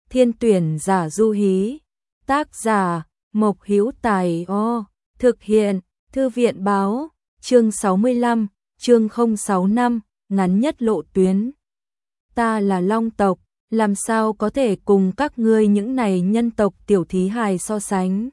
Thiên tuyển giả du hí. Tác giả, Mộc Hữu Tài O. Thực hiện, Thư viện báo, chương 65, chương 065, ngắn nhất lộ tuyến. Ta là Long tộc, làm sao có thể cùng các ngươi những này nhân tộc tiểu thí hài so sánh.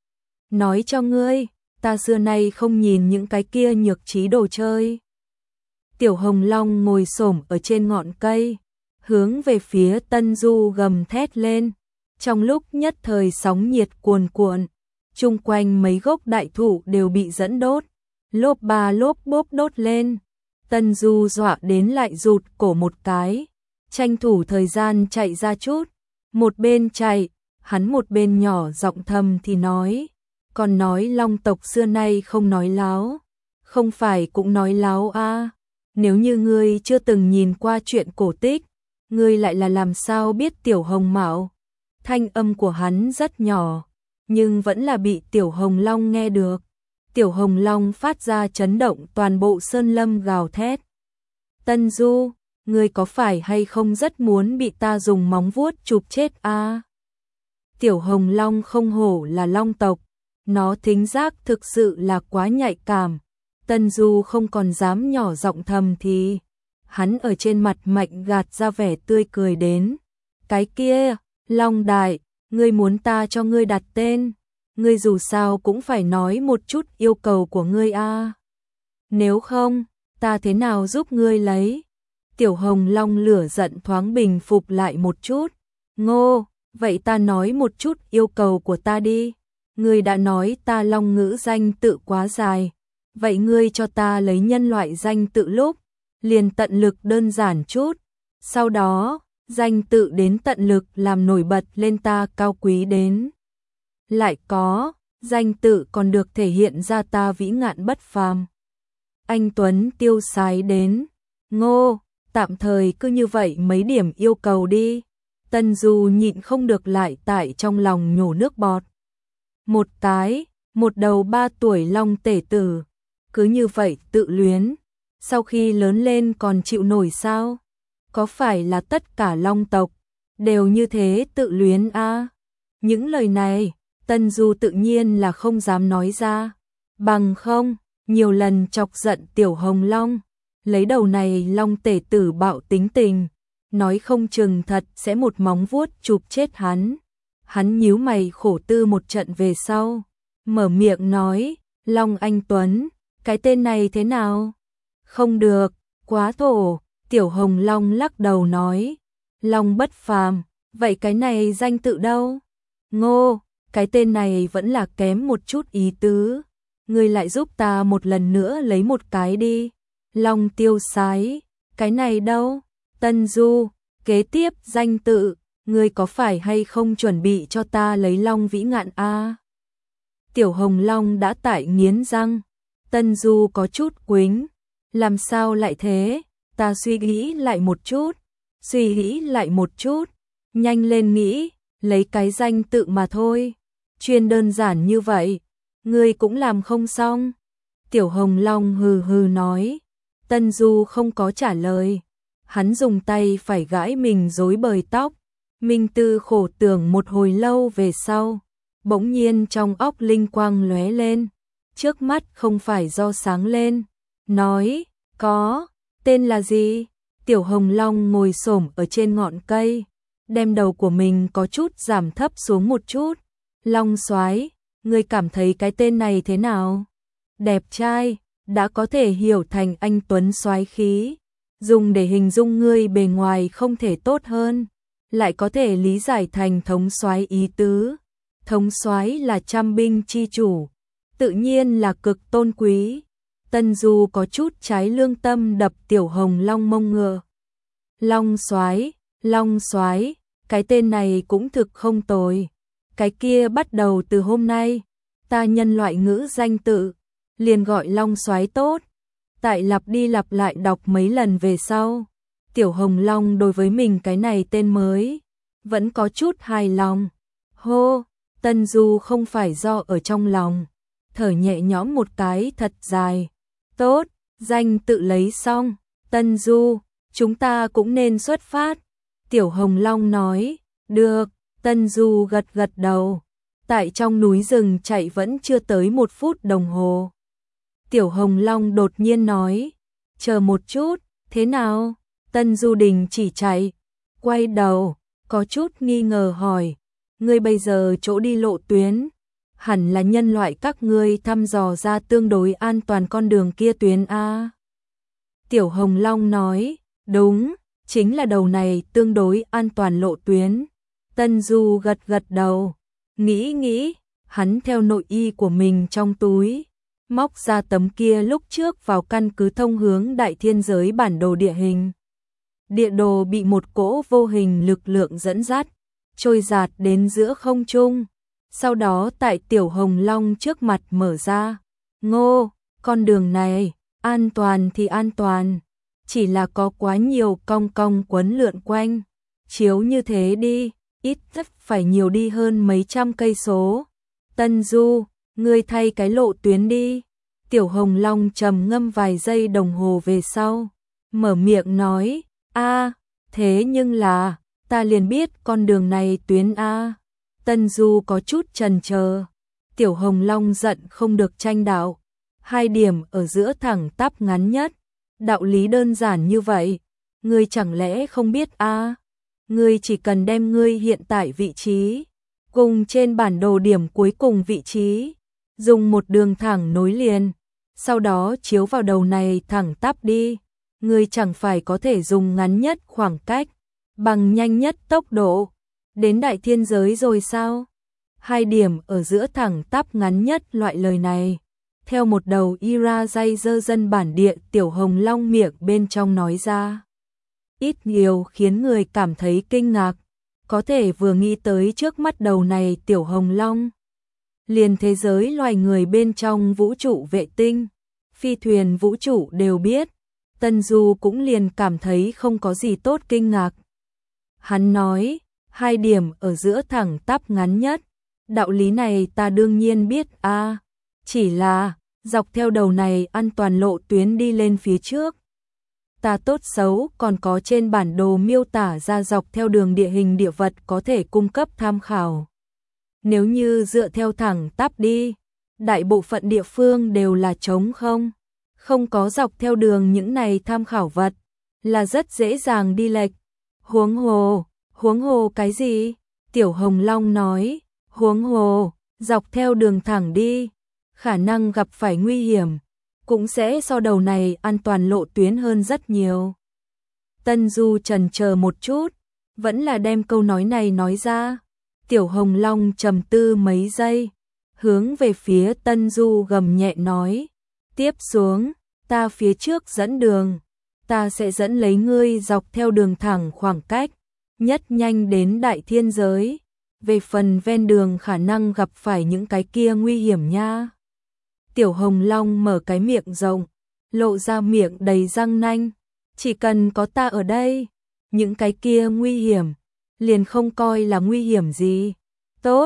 Nói cho ngươi, ta xưa nay không nhìn những cái kia nhược trí đồ chơi. Tiểu Hồng Long ngồi xổm ở trên ngọn cây, hướng về phía Tân Du gầm thét lên. Trong lúc nhất thời sóng nhiệt cuồn cuộn, chung quanh mấy gốc đại thụ đều bị dẫn đốt, lốp ba lốp bốp đốt lên. Tân Du dọa đến lại rụt cổ một cái, tranh thủ thời gian chạy ra chút. Một bên chạy, hắn một bên nhỏ giọng thầm thì nói, còn nói Long tộc xưa nay không nói láo, không phải cũng nói láo à. Nếu như ngươi chưa từng nhìn qua chuyện cổ tích, ngươi lại là làm sao biết Tiểu Hồng Mạo? Thanh âm của hắn rất nhỏ, nhưng vẫn là bị Tiểu Hồng Long nghe được. Tiểu Hồng Long phát ra chấn động toàn bộ sơn lâm gào thét. Tân Du, ngươi có phải hay không rất muốn bị ta dùng móng vuốt chụp chết à? Tiểu Hồng Long không hổ là Long tộc, nó thính giác thực sự là quá nhạy cảm. Tân Du không còn dám nhỏ giọng thầm thì, hắn ở trên mặt mạnh gạt ra vẻ tươi cười đến. Cái kia, Long Đại, ngươi muốn ta cho ngươi đặt tên, ngươi dù sao cũng phải nói một chút yêu cầu của ngươi a. Nếu không, ta thế nào giúp ngươi lấy? Tiểu Hồng Long lửa giận thoáng bình phục lại một chút. Ngô, vậy ta nói một chút yêu cầu của ta đi. Ngươi đã nói ta Long ngữ danh tự quá dài. Vậy ngươi cho ta lấy nhân loại danh tự lúc, liền tận lực đơn giản chút. Sau đó, danh tự đến tận lực làm nổi bật lên ta cao quý đến. Lại có, danh tự còn được thể hiện ra ta vĩ ngạn bất phàm. Anh Tuấn tiêu sái đến. Ngô, tạm thời cứ như vậy mấy điểm yêu cầu đi. Tân Du nhịn không được lại tại trong lòng nhổ nước bọt. Một đầu 3 tuổi Long tể tử, cứ như vậy tự luyến, sau khi lớn lên còn chịu nổi sao? Có phải là tất cả Long tộc đều như thế tự luyến a? Những lời này, Tân Du tự nhiên là không dám nói ra, bằng không, nhiều lần chọc giận Tiểu Hồng Long, lấy đầu này Long tể tử bạo tính tình, nói không chừng thật sẽ một móng vuốt chụp chết hắn. Hắn nhíu mày khổ tư một trận về sau, mở miệng nói, Long Anh Tuấn, cái tên này thế nào? Không được, quá thổ. Tiểu Hồng Long lắc đầu nói, Long bất phàm, vậy cái này danh tự đâu? Ngô, cái tên này vẫn là kém một chút ý tứ. Ngươi lại giúp ta một lần nữa lấy một cái đi. Long tiêu sái, cái này đâu? Tân Du, kế tiếp danh tự, ngươi có phải hay không chuẩn bị cho ta lấy Long vĩ ngạn a? Tiểu Hồng Long đã tại nghiến răng. Tân Du có chút quính, làm sao lại thế? Ta suy nghĩ lại một chút, nhanh lên nghĩ, lấy cái danh tự mà thôi. Chuyên đơn giản như vậy, ngươi cũng làm không xong. Tiểu Hồng Long hừ hừ nói. Tân Du không có trả lời, hắn dùng tay phải gãi mình rối bời tóc. Minh tư khổ tưởng một hồi lâu về sau, bỗng nhiên trong óc linh quang lóe lên, trước mắt không phải do sáng lên, nói, có, tên là gì? Tiểu Hồng Long ngồi xổm ở trên ngọn cây, đem đầu của mình có chút giảm thấp xuống một chút. Long soái, ngươi cảm thấy cái tên này thế nào? Đẹp trai, đã có thể hiểu thành anh tuấn soái khí, dùng để hình dung ngươi bề ngoài không thể tốt hơn, lại có thể lý giải thành thống soái ý tứ. Thống soái là trăm binh chi chủ, tự nhiên là cực tôn quý. Tân Du có chút trái lương tâm đập Tiểu Hồng Long mông ngựa. Long soái, cái tên này cũng thực không tồi. Cái kia bắt đầu từ hôm nay, ta nhân loại ngữ danh tự, liền gọi Long soái tốt. Tại lặp đi lặp lại đọc mấy lần về sau, Tiểu Hồng Long đối với mình cái này tên mới, vẫn có chút hài lòng. Hô, Tân Du không phải do ở trong lòng, thở nhẹ nhõm một cái thật dài. Tốt, danh tự lấy xong, Tân Du, chúng ta cũng nên xuất phát. Tiểu Hồng Long nói, Được, Tân Du gật gật đầu. Tại trong núi rừng chạy vẫn chưa tới 1 phút đồng hồ. Tiểu Hồng Long đột nhiên nói, chờ một chút, thế nào? Tân Du đình chỉ chạy, quay đầu, có chút nghi ngờ hỏi, ngươi bây giờ chỗ đi lộ tuyến, hẳn là nhân loại các ngươi thăm dò ra tương đối an toàn con đường kia tuyến A. Tiểu Hồng Long nói, đúng, chính là đầu này tương đối an toàn lộ tuyến. Tân Du gật gật đầu, nghĩ, hắn theo nội y của mình trong túi, móc ra tấm kia lúc trước vào căn cứ thông hướng đại thiên giới bản đồ địa hình. Địa đồ bị một cỗ vô hình lực lượng dẫn dắt, trôi dạt đến giữa không trung. Sau đó tại Tiểu Hồng Long trước mặt mở ra. Ngô, con đường này, an toàn thì an toàn. Chỉ là có quá nhiều cong cong quấn lượn quanh. Chiếu như thế đi, ít nhất phải nhiều đi hơn mấy trăm cây số. Tân Du, ngươi thay cái lộ tuyến đi. Tiểu Hồng Long trầm ngâm vài giây đồng hồ về sau. Mở miệng nói, thế nhưng là, ta liền biết con đường này tuyến A. Tân Du có chút chần chờ. Tiểu Hồng Long giận không được tranh đạo. 2 điểm ở giữa thẳng tắp ngắn nhất. Đạo lý đơn giản như vậy. Ngươi chẳng lẽ không biết A? Ngươi chỉ cần đem ngươi hiện tại vị trí, cùng trên bản đồ điểm cuối cùng vị trí, dùng một đường thẳng nối liền. Sau đó chiếu vào đầu này thẳng tắp đi. Ngươi chẳng phải có thể dùng ngắn nhất khoảng cách, bằng nhanh nhất tốc độ, đến đại thiên giới rồi sao? 2 điểm ở giữa thẳng tắp ngắn nhất loại lời này. Theo một đầu Ira dây dơ dân bản địa Tiểu Hồng Long miệng bên trong nói ra. Ít nhiều khiến người cảm thấy kinh ngạc, có thể vừa nghĩ tới trước mắt đầu này Tiểu Hồng Long. Liền thế giới loài người bên trong vũ trụ vệ tinh, phi thuyền vũ trụ đều biết. Tân Du cũng liền cảm thấy không có gì tốt kinh ngạc. Hắn nói, 2 điểm ở giữa thẳng tắp ngắn nhất. Đạo lý này ta đương nhiên biết A. Chỉ là, dọc theo đầu này an toàn lộ tuyến đi lên phía trước. Ta tốt xấu còn có trên bản đồ miêu tả ra dọc theo đường địa hình địa vật có thể cung cấp tham khảo. Nếu như dựa theo thẳng tắp đi, đại bộ phận địa phương đều là trống không. Không có dọc theo đường những này tham khảo vật, là rất dễ dàng đi lệch. Huống hồ cái gì? Tiểu Hồng Long nói, huống hồ, dọc theo đường thẳng đi, khả năng gặp phải nguy hiểm, cũng sẽ so đầu này an toàn lộ tuyến hơn rất nhiều. Tân Du chần chờ một chút, vẫn là đem câu nói này nói ra. Tiểu Hồng Long trầm tư mấy giây, hướng về phía Tân Du gầm nhẹ nói, tiếp xuống, ta phía trước dẫn đường, ta sẽ dẫn lấy ngươi dọc theo đường thẳng khoảng cách, nhất nhanh đến đại thiên giới. Về phần ven đường khả năng gặp phải những cái kia nguy hiểm nha. Tiểu Hồng Long mở cái miệng rộng, lộ ra miệng đầy răng nanh, chỉ cần có ta ở đây, những cái kia nguy hiểm, liền không coi là nguy hiểm gì. Tốt,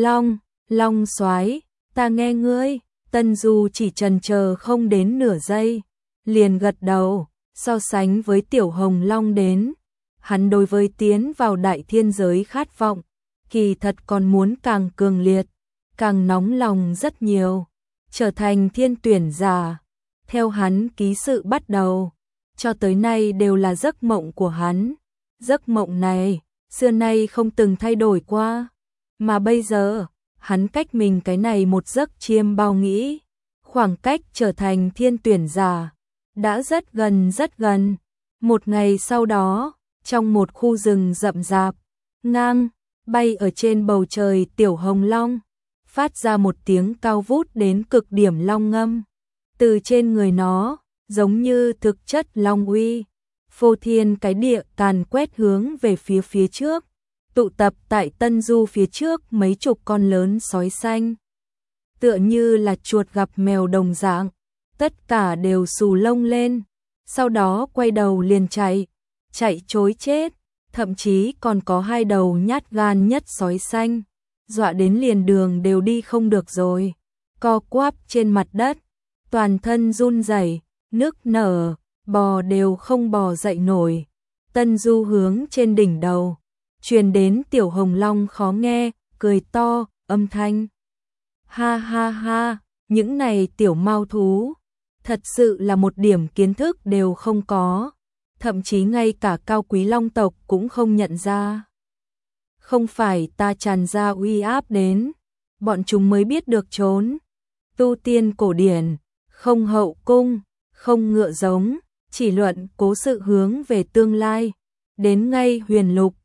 Long soái, ta nghe ngươi. Tân Du chỉ chần chờ không đến nửa giây, liền gật đầu. So sánh với Tiểu Hồng Long đến, hắn đối với tiến vào đại thiên giới khát vọng, kỳ thật còn muốn càng cường liệt, càng nóng lòng rất nhiều, trở thành thiên tuyển giả. Theo hắn ký sự bắt đầu, cho tới nay đều là giấc mộng của hắn. Giấc mộng này, xưa nay không từng thay đổi qua, mà bây giờ, hắn cách mình cái này một giấc chiêm bao nghĩ, khoảng cách trở thành thiên tuyển giả đã rất gần. Một ngày sau đó, trong một khu rừng rậm rạp, ngang bay ở trên bầu trời Tiểu Hồng Long, phát ra một tiếng cao vút đến cực điểm long ngâm. Từ trên người nó, giống như thực chất long uy, phô thiên cái địa càn quét hướng về phía trước, tụ tập tại Tân Du phía trước mấy chục con lớn sói xanh. Tựa như là chuột gặp mèo đồng dạng, tất cả đều xù lông lên, sau đó quay đầu liền chạy trối chết, thậm chí còn có 2 đầu nhát gan nhất sói xanh, dọa đến liền đường đều đi không được rồi, co quắp trên mặt đất, toàn thân run rẩy, nức nở, bò đều không bò dậy nổi. Tân Du hướng trên đỉnh đầu, truyền đến Tiểu Hồng Long khó nghe, cười to, âm thanh. Ha ha ha, những này tiểu mao thú, thật sự là một điểm kiến thức đều không có, thậm chí ngay cả cao quý long tộc cũng không nhận ra. Không phải ta tràn ra uy áp đến, bọn chúng mới biết được trốn. Tu tiên cổ điển, không hậu cung, không ngựa giống, chỉ luận cố sự hướng về tương lai, đến ngay huyền lục,